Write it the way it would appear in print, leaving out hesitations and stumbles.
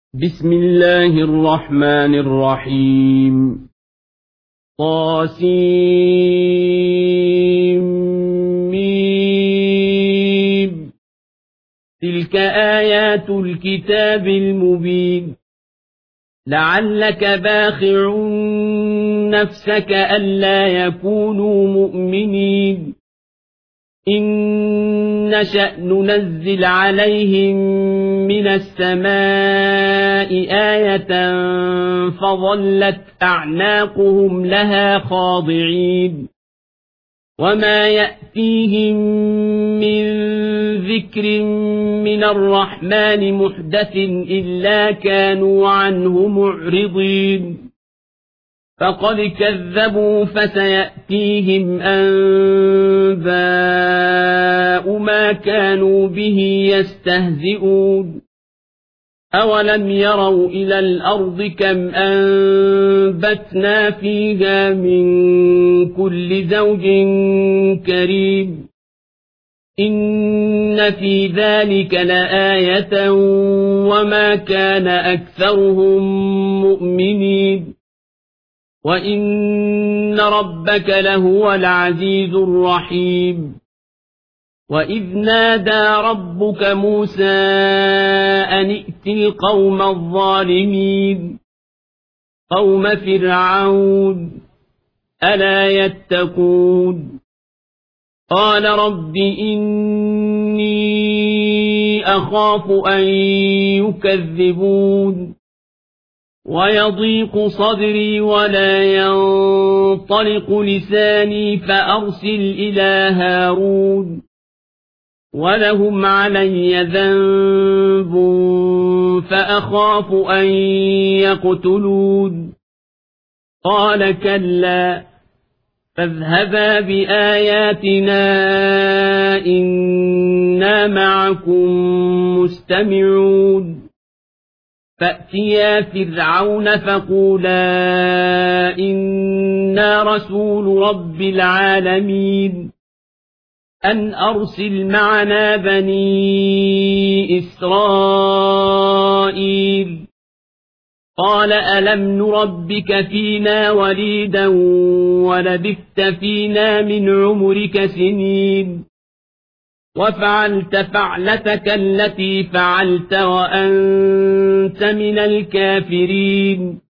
بسم الله الرحمن الرحيم طاسيم تلك آيات الكتاب المبين لعلك باخع نفسك ألا يكونوا مؤمنين إن نشأ ننزل عليهم من السماء آية فظلت أعناقهم لها خاضعين وما يأتيهم من ذكر من الرحمن محدث إلا كانوا عنه معرضين فقد كذبوا فسيأتيهم أنباء ما كانوا به يستهزئون أولم يروا إلى الأرض كم أنبتنا فيها من كل زوج كريم إن في ذلك لآية وما كان أكثرهم مؤمنين وإن ربك لهو العزيز الرحيم وإذ نادى ربك موسى أن ائت القوم الظالمين قوم فرعون ألا يتقون قال رب إني أخاف أن يكذبون ويضيق صدري ولا ينطلق لساني فأرسل إلى هارون ولهم علي ذنب فأخاف أن يقتلون قال كلا فاذهبا بآياتنا إنا معكم مستمعون فأتيا فرعون فقولا إنا رسول رب العالمين أن أرسل معنا بني إسرائيل قال ألم نربك فينا وليدا ولبثت فينا من عمرك سنين وفعلت فعلتك التي فعلت وأنت من الكافرين